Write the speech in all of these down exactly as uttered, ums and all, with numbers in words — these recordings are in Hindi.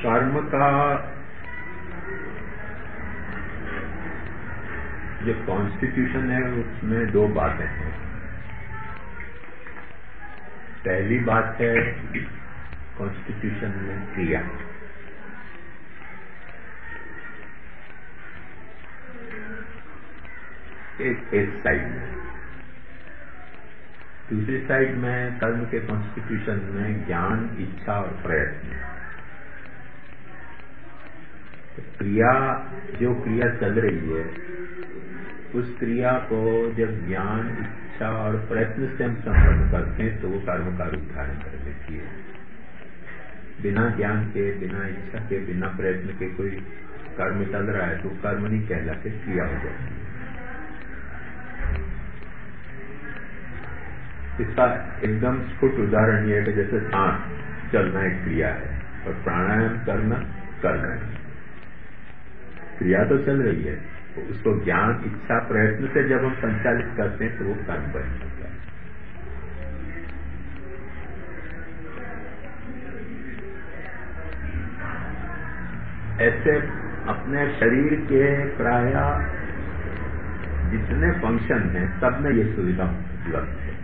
कर्म का जो कॉन्स्टिट्यूशन है उसमें दो बातें हैं। पहली बात है कॉन्स्टिट्यूशन में क्रिया। एक एक साइड में, दूसरी साइड में कर्म के कॉन्स्टिट्यूशन में ज्ञान, इच्छा और प्रयत्न। तो क्रिया, जो क्रिया चल रही है उस क्रिया को जब ज्ञान, इच्छा और प्रयत्न से हम संपन्न करते हैं तो वो कर्म का रूप धारण कर लेती है। बिना ज्ञान के, बिना इच्छा के, बिना प्रयत्न के कोई कर्म चल रहा है तो कर्म नहीं कहलाते, क्रिया हो जाती है। इसका एकदम स्फुट उदाहरण यह है कि जैसे सांस चलना एक क्रिया है और प्राणायाम करना कर्म है। क्रिया तो चल रही है, तो उसको ज्ञान, इच्छा, प्रयत्न से जब हम संचालित करते हैं तो वो कर्म बन जाता है। ऐसे अपने शरीर के प्राय जितने फंक्शन हैं सब में ये सुविधा उपलब्ध है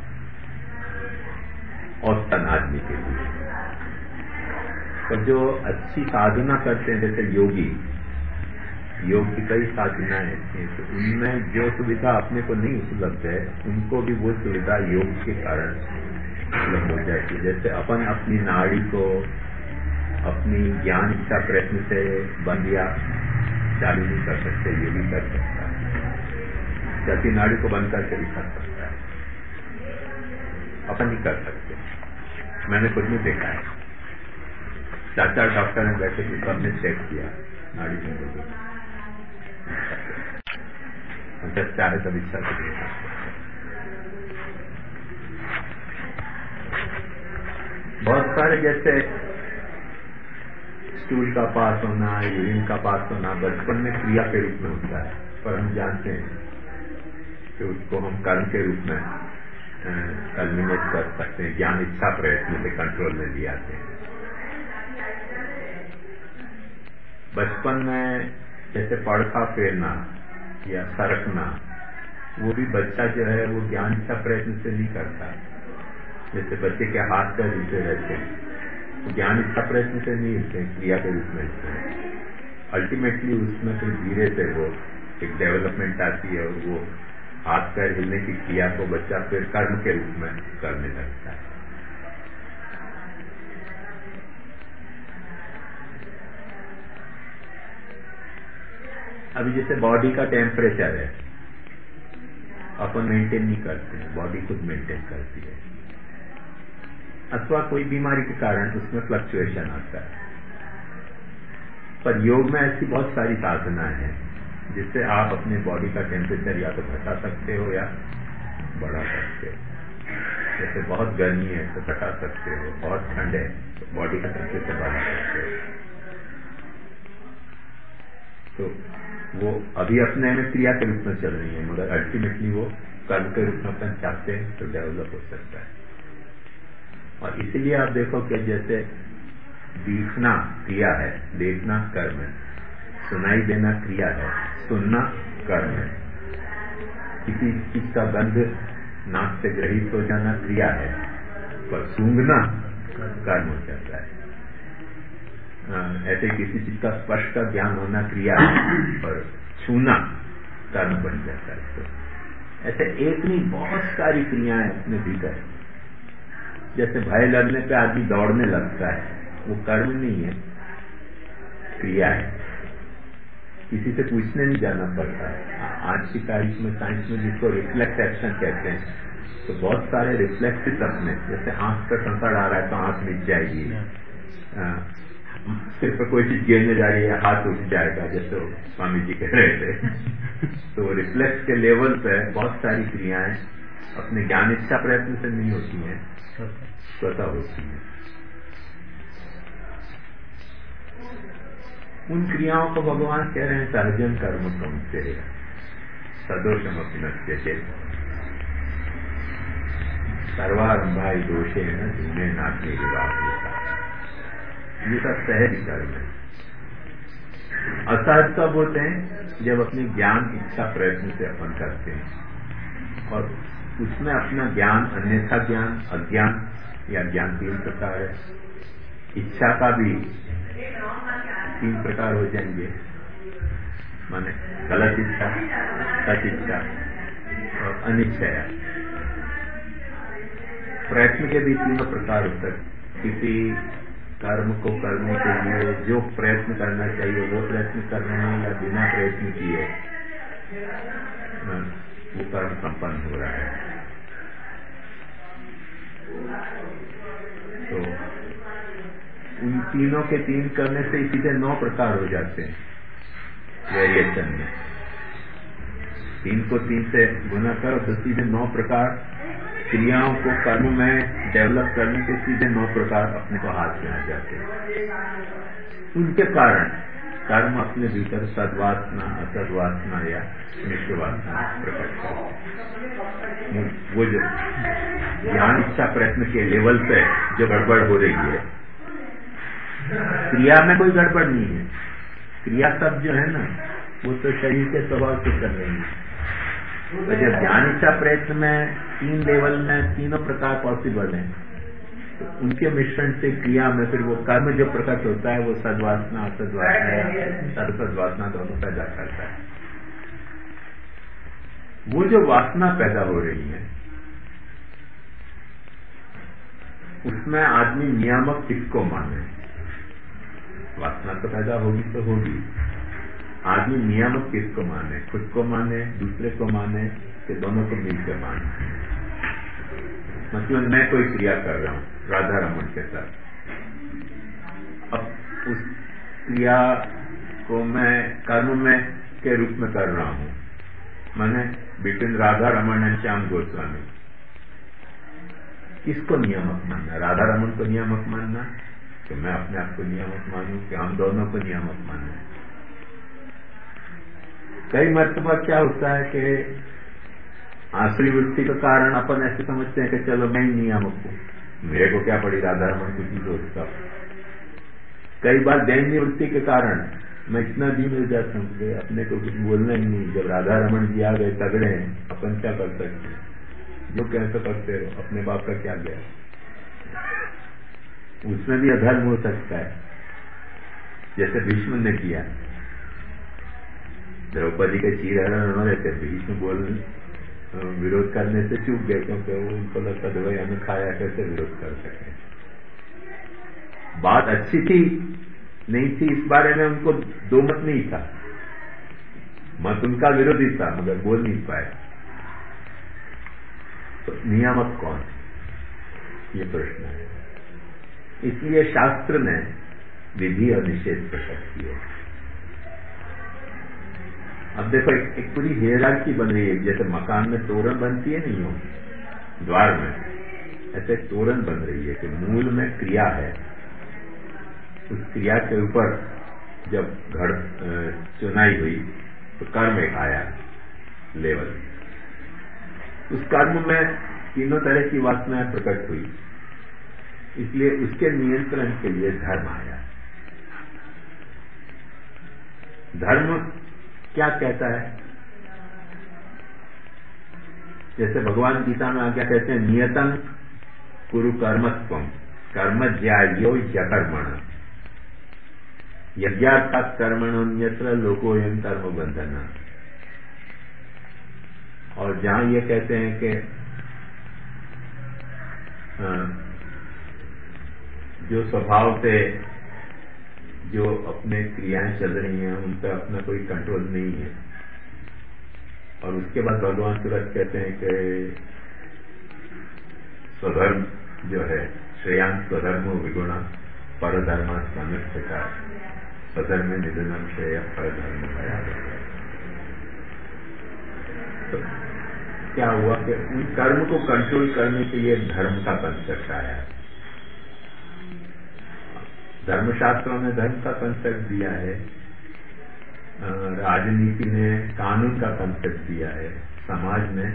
औसतन आदमी के लिए। तो जो अच्छी साधना करते हैं जैसे योगी, योग की कई साधनाएं हैं, तो उनमें जो सुविधा अपने को नहीं उपलब्ध है उनको भी वो सुविधा योग के कारण उपलब्ध हो जाती है। जैसे अपन अपनी नाड़ी को अपनी ज्ञान, इच्छा, प्रयत्न से बंद या चालू नहीं कर सकते, ये भी कर सकता है। जैसी नाड़ी को बंद करके भी कर सकता है, अपन नहीं कर सकते। मैंने खुद में देखा है, चार चार डॉक्टर ने बैठे थे, सबने चेक किया नाड़ी बंद हो गई, जब चाहे तब इच्छा से देखा। बहुत सारे जैसे स्टूल का पास होना, यूरिन का पास होना बचपन में क्रिया के रूप में होता है, पर हम जानते हैं कि उसको हम कर्म के रूप में कल्मिनेट कर सकते हैं। ज्ञान, इच्छा, प्रयत्न से कंट्रोल में ले आते हैं। बचपन में जैसे पड़खा फेरना या सरकना, वो भी बच्चा जो है वो ज्ञान, इच्छा, प्रयत्न से नहीं करता। जैसे बच्चे के हाथ पैर हिलते रहते हैं, तो ज्ञान, इच्छा, प्रयत्न से नहीं हिलते, क्रिया के रूप में हिलते हैं। अल्टीमेटली उसमें फिर धीरे से वो एक डेवलपमेंट आती है और वो हाथ पैर हिलने की क्रिया को बच्चा फिर कर्म के रूप में करने लगता है। अभी जैसे बॉडी का टेम्परेचर है, अपन मेंटेन नहीं करते हैं, बॉडी खुद मेंटेन करती है, अथवा कोई बीमारी के कारण उसमें फ्लक्चुएशन आता है। पर योग में ऐसी बहुत सारी साधनाएं हैं जिससे आप अपने बॉडी का टेम्परेचर या तो घटा सकते हो या बढ़ा सकते हो। जैसे बहुत गर्मी है तो घटा सकते हो, बहुत ठंड है तो बॉडी का टेम्परेचर बढ़ा सकते हो। तो वो अभी अपने में क्रिया के रूप में चल रही है, मगर अल्टीमेटली वो कर्म के रूप में अपन चाहते हैं तो डेवलप हो सकता है। और इसीलिए आप देखो कि जैसे दिखना क्रिया है, देखना कर्म है, सुनाई देना क्रिया है, सुनना कर्म है, किसी चीज का गंध नाक से ग्रहित हो जाना क्रिया है, पर सूंघना कर्म हो जाता है। ऐसे किसी चीज का स्पर्श का ज्ञान होना क्रिया है, पर छूना कर्म बन जाता है। तो ऐसे एक नहीं बहुत सारी क्रियाएं अपने भीतर। जैसे भय लगने पे आदमी दौड़ने लगता है, वो कर्म नहीं है, क्रिया है। किसी से पूछने नहीं जाना पड़ता है। आज की तारीख में साइंस में जिसको रिफ्लेक्स एक्शन कहते हैं, तो बहुत सारे रिफ्लेक्सिस अपने, जैसे आंख पर संकट आ रहा है तो आंख मिट जाएगी, सिर पर कोई चीज गिरने जा रही है हाथ उठ जाएगा, जैसे स्वामी जी कह रहे थे। तो रिफ्लेक्स के लेवल पे बहुत सारी क्रियाएं अपने ज्ञान, इच्छा, प्रयत्न से नहीं होती हैं, स्वतः होती है। उन क्रियाओं को भगवान कह रहे हैं सहजन कर्म कौन्तेय सदोषम अपनस्य चेत सर्वारंभा दोषे न धूमे नाग्नि विवाह। ये सब सहज कर्म है। असहज कब होते हैं? जब अपनी ज्ञान इच्छा प्रयत्न से अपन करते हैं और उसमें अपना ज्ञान, अन्यथा ज्ञान, अज्ञान या ज्ञान तीन प्रकार है। इच्छा का भी तीन प्रकार हो जाएंगे, माने गलत इच्छा, सच इच्छा और अनिच्छया। प्रयत्न के भी तीनों प्रकार होते हैं। किसी कर्म को करने के लिए जो प्रयत्न करना चाहिए वो प्रयत्न कर रहे हैं या बिना प्रयत्न किए वो कर्म संपन्न हो रहा है। तो उन तीनों के तीन करने से सीधे नौ प्रकार हो जाते हैं वेरिएशन में। तीन को तीन से गुना करो तो सीधे नौ प्रकार क्रियाओं को कर्म में डेवलप करने के सीधे नौ प्रकार अपने को हाथ में आ जाते हैं। उनके कारण कर्म अपने भीतर सद्वासना, असद्वासना या मिश्रवासना प्रकट करते हैं। वो जो ज्ञान इच्छा प्रयत्न के लेवल पे जो गड़बड़ हो रही है, क्रिया में कोई गड़बड़ नहीं है। क्रिया सब जो है ना वो तो शरीर के स्वभाव से कर रही है। तो जब ज्ञान इच्छा प्रयत्न में तीन लेवल में तीनों प्रकार पॉसिबल हैं, तो उनके मिश्रण से क्रिया में फिर वो कर्म जो प्रकट होता है वो सद्वासना, असद्वासना या सर्वसद्वासना दोनों पैदा करता है। वो जो वासना पैदा हो रही है उसमें आदमी नियामक किसको माने? वासना तो पैदा होगी तो होगी, आदमी नियामक किसको माने? खुद को माने, दूसरे को माने, कि दोनों को मिलकर माने? मतलब मैं कोई क्रिया कर रहा हूं राधा रमन के साथ, अब उस क्रिया को मैं कर्म में के रूप में कर रहा हूं, माने बिटवीन राधा रमन एंड श्याम गोस्वामी। किसको नियामक मानना? राधा रमन को नियामक मानना कि मैं अपने आप को नियामक मानूं कि हम दोनों को नियामक मानना? कई मर्तबा क्या होता है कि आसुरी वृत्ति का कारण अपन ऐसे समझते हैं कि चलो मैं ही नियामक हूं, मेरे को क्या पड़ी राधा रमन कुछ ही सोचता। कई बार दैन्य वृत्ति के कारण मैं इतना भी मिल जाता हूं कि अपने को कुछ बोलना ही नहीं। जब राधा रमन जी आ गए तगड़े हैं, अपन क्या कर सकते हैं? जो कैसे करते हो, अपने बाप का क्या गया? उसमें भी अधर्म हो सकता है, जैसे भीष्म ने किया। द्रौपदी के चीरहरण हो रहे थे, भीष्म बोल विरोध करने से चूक गए, क्योंकि उनको लगता था भाई हमें खाया, कैसे विरोध कर सके। बात अच्छी थी नहीं थी इस बारे में उनको दो मत नहीं था, मत उनका विरोधी था मगर बोल नहीं पाए। तो नियामक कौन, ये प्रश्न है। इसलिए शास्त्र ने विधि और निषेध प्रकट किए। अब देखो एक, एक पूरी हियरार्की बन रही है, जैसे मकान में तोरण बनती है नहीं हो द्वार में, ऐसे तोरण बन रही है कि मूल में क्रिया है, उस क्रिया के ऊपर जब घर चुनाई हुई तो कर्म एक आया लेवल, उस कर्म में तीनों तरह की वासनाएं प्रकट हुई, इसलिए उसके नियंत्रण के लिए धर्म आया। धर्म क्या कहता है? जैसे भगवान गीता में आज्ञा कहते हैं नियतं कुरु कर्मत्वं कर्म ज्यायो यकर्मण यज्ञार्थात् कर्मण्यत्र लोकोऽयं कर्म बंधना। और जहां ये कहते हैं कि जो स्वभाव से जो अपने क्रियाएं चल रही हैं उन पर अपना कोई कंट्रोल नहीं है, और उसके बाद भगवान तुरंत कहते हैं कि स्वधर्म जो है श्रेयांश स्वधर्मो विगुणा परधर्म अनुष्ठिता स्वधर्म निधनम श्रेय परधर्म भया। तो क्या हुआ कि उन कर्म को कंट्रोल करने के लिए धर्म का कंसेप्ट आया। धर्मशास्त्रों ने धर्म का कंसेप्ट दिया है, राजनीति ने कानून का कंसेप्ट दिया है, समाज ने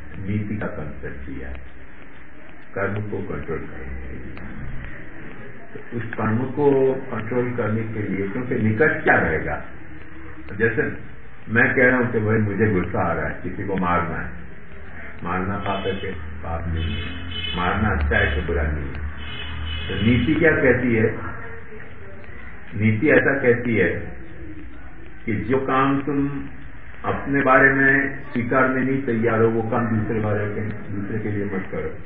नीति का कंसेप्ट दिया है कर्म को कंट्रोल करने के लिए। तो उस कर्म को कंट्रोल करने के लिए, क्योंकि निकट क्या रहेगा, जैसे मैं कह रहा हूं कि भाई मुझे गुस्सा आ रहा है, किसी को मारना है, मारना पाप है, पाप नहीं है, मारना अच्छा है तो बुरा नहीं है। तो नीति क्या कहती है, नीति ऐसा कहती है कि जो काम तुम अपने बारे में स्वीकारने नहीं तैयार हो, वो काम दूसरे बारे के दूसरे के लिए मत करो।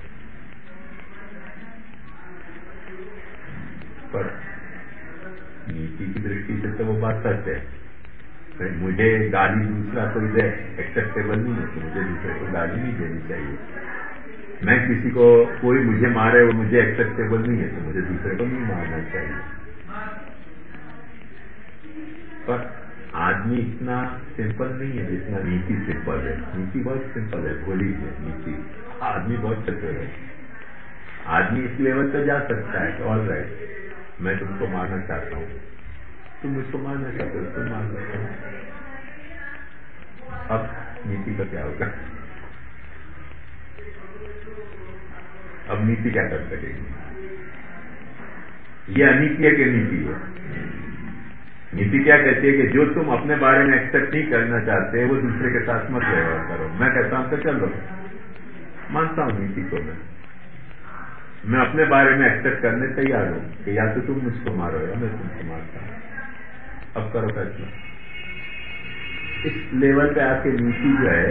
पर नीति की दृष्टि से तो वो बात सच है। मुझे गाली दूसरा कोई दे एक्सेप्टेबल नहीं है, तो मुझे दूसरे को गाली नहीं देनी चाहिए। मैं किसी को, कोई मुझे मारे वो मुझे एक्सेप्टेबल नहीं है, तो मुझे दूसरे को नहीं मारना चाहिए। पर आदमी इतना सिंपल नहीं है जितना नीति सिंपल है। नीति बहुत सिंपल है, भोली है नीति। आदमी बहुत चतुर है। आदमी इस लेवल पर जा सकता है कि ऑल राइट, मैं तुमको मारना चाहता हूँ, तुम मुझको मारना चाहते हो, तुम मार सकते हो। अब नीति का क्या होगा? अब नीति क्या कर सकेगी? ये अनीति है कि नीति है? नीति क्या कहती है कि जो तुम अपने बारे में एक्सेप्ट नहीं करना चाहते वो दूसरे के साथ मत व्यवहार करो। मैं कहता हूं तो चलो, मानता हूं नीति को, मैं मैं अपने बारे में एक्सेप्ट करने तैयार हूं कि या तो तुम मुझको मारो या मैं तुमको मारता हूं। अब करो फैसला। इस लेवल पे आके नीति जो है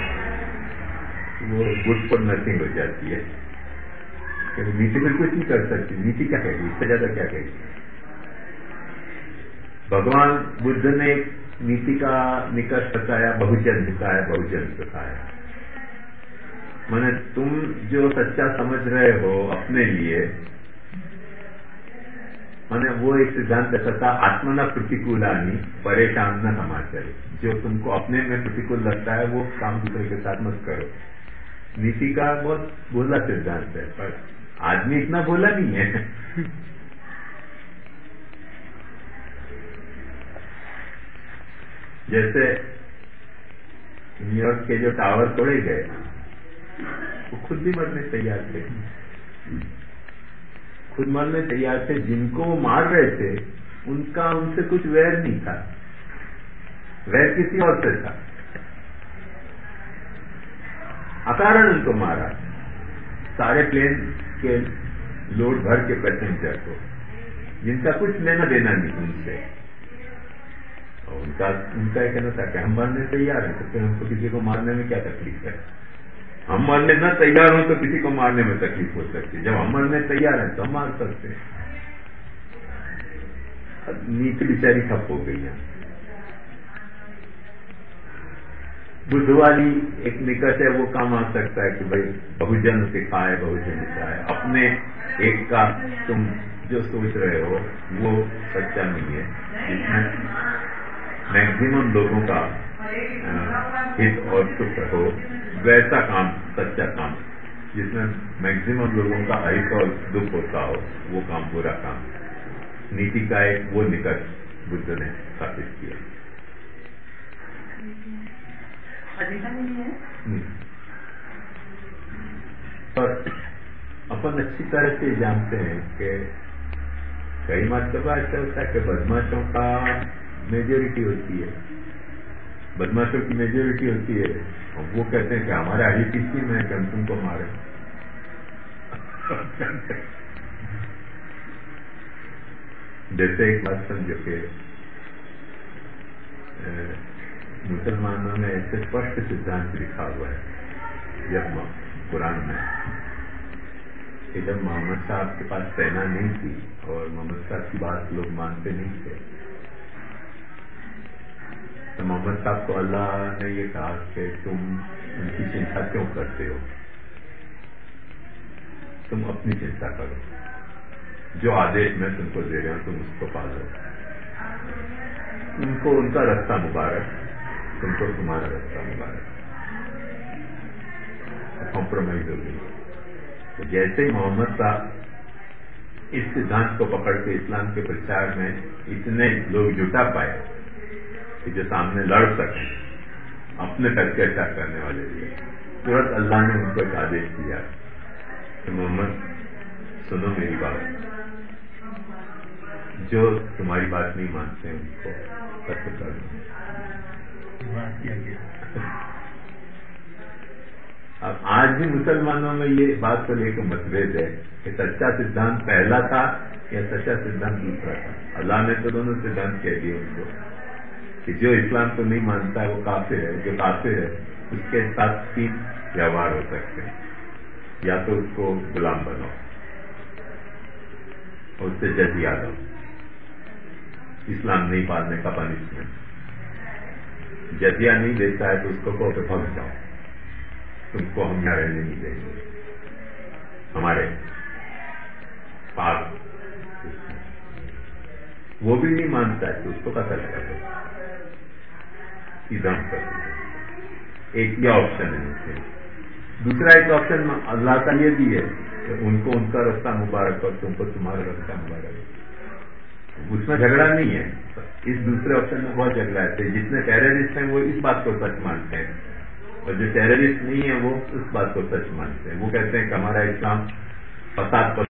वो गुड फॉर नथिंग हो जाती है। नीति में कुछ नहीं कर सकती। नीति क्या कहेगी, इससे ज्यादा क्या कहेगी? भगवान बुद्ध ने नीति का निकष बताया, बहुजन हिताय बहुजन सुखाय। माने तुम जो सच्चा समझ रहे हो अपने लिए, माने वो एक सिद्धांत ऐसा था, आत्मना प्रतिकूलानी परेशान न समाचार। जो तुमको अपने में प्रतिकूल लगता है वो काम दूसरे के साथ मत करो। नीति का बहुत भोला सिद्धांत है, पर आदमी इतना भोला नहीं है। जैसे न्यूयॉर्क के जो टावर तोड़े गए, वो खुद भी मरने तैयार थे, खुद मरने तैयार थे। जिनको वो मार रहे थे उनका उनसे कुछ वैर नहीं था, वैर किसी और से था। अकारण उनको मारा। सारे प्लेन के लोड भर के पैसेंजर को, जिनका कुछ लेना देना नहीं उनसे, उनका उनका एक कहना था कि हम मरने तैयार हैं, तो फिर हमको किसी को मारने में क्या तकलीफ है? हम मरने न तैयार हो तो किसी को मारने में तकलीफ हो सकती है। जब हम मरने तैयार हैं तो हम मार सकते हैं। नीति बेचारी ठप हो गई है। बुद्ध वाली एक निकट है, वो काम आ सकता है कि भाई बहुजन सिखाए बहुजन सिखाए। अपने एक का तुम जो सोच रहे हो वो सच्चा नहीं है, जिसमें मैक्सिमम लोगों का हित और सुख हो, वैसा काम सच्चा काम, जिसमें मैक्सिमम लोगों का हित और दुख होता हो, वो काम पूरा काम। नीति का एक वो निकट बुद्ध ने स्थापित किया। पर अपन अच्छी तरह से जानते हैं कि कई मरतबा ऐसा होता है कि बदमाशों का मेजोरिटी होती है, बदमाशों की मेजोरिटी होती है, और वो कहते हैं कि हमारा हित इसी में है कि हम तुमको मारे। जैसे एक बात समझो कि मुसलमानों में ऐसे स्पष्ट सिद्धांत लिखा हुआ है जब कुरान में, कि जब मोहम्मद साहब के पास सेना नहीं थी और मोहम्मद साहब की बात लोग मानते नहीं थे, तो मोहम्मद साहब को अल्लाह ने ये कहा कि तुम उनकी चिंता क्यों करते हो, तुम अपनी चिंता करो, जो आदेश मैं तुमको दे रहा हूं तुम उसको पालो। उनको उनका रास्ता मुबारक, तुमको तुम्हारा रास्ता मुबारक। कॉम्प्रोमाइज हो गई। तो जैसे ही मोहम्मद साहब इस सिद्धांत को पकड़ के इस्लाम के प्रचार में इतने लोग जुटा पाए कि जो सामने लड़ सके अपने अत्याचार करने वाले लिए, तुरंत अल्लाह ने उनको एक आदेश दिया कि मोहम्मद सुनो मेरी बात, जो तुम्हारी बात नहीं मानते हैं उनको कत्ल कर दो। अब आज भी मुसलमानों में ये बात को लेकर मतभेद है कि सच्चा सिद्धांत पहला था या सच्चा सिद्धांत दूसरा था। अल्लाह ने तो दोनों सिद्धांत कह दिए उनको कि जो इस्लाम को नहीं मानता है वो काफिर है, जो काफिर है उसके साथ तीन व्यवहार हो सकते हैं, या तो उसको गुलाम बनाओ और उससे जजिया दो, इस्लाम नहीं पालने का पनिशमेंट। जजिया नहीं देता है तो उसको कहो तो भग जाओ, तुमको हम यहाँ रहने नहीं देंगे, हमारे पास। वो भी नहीं मानता है तो उसको कत्ल कर दो, इज़ाम कर दो। एक ये ऑप्शन है उनसे। दूसरा एक ऑप्शन अल्लाह का ये भी है कि उनको उनका रास्ता मुबारक और तुमको तुम्हारा रास्ता मुबारक। उसमें झगड़ा नहीं है। इस दूसरे ऑप्शन में बहुत झगड़ा है। जितने टेररिस्ट हैं वो इस बात को सच मानते हैं और जो टेररिस्ट नहीं है वो उस बात को सच मानते हैं। वो कहते हैं कि हमारा इस्लाम फसाद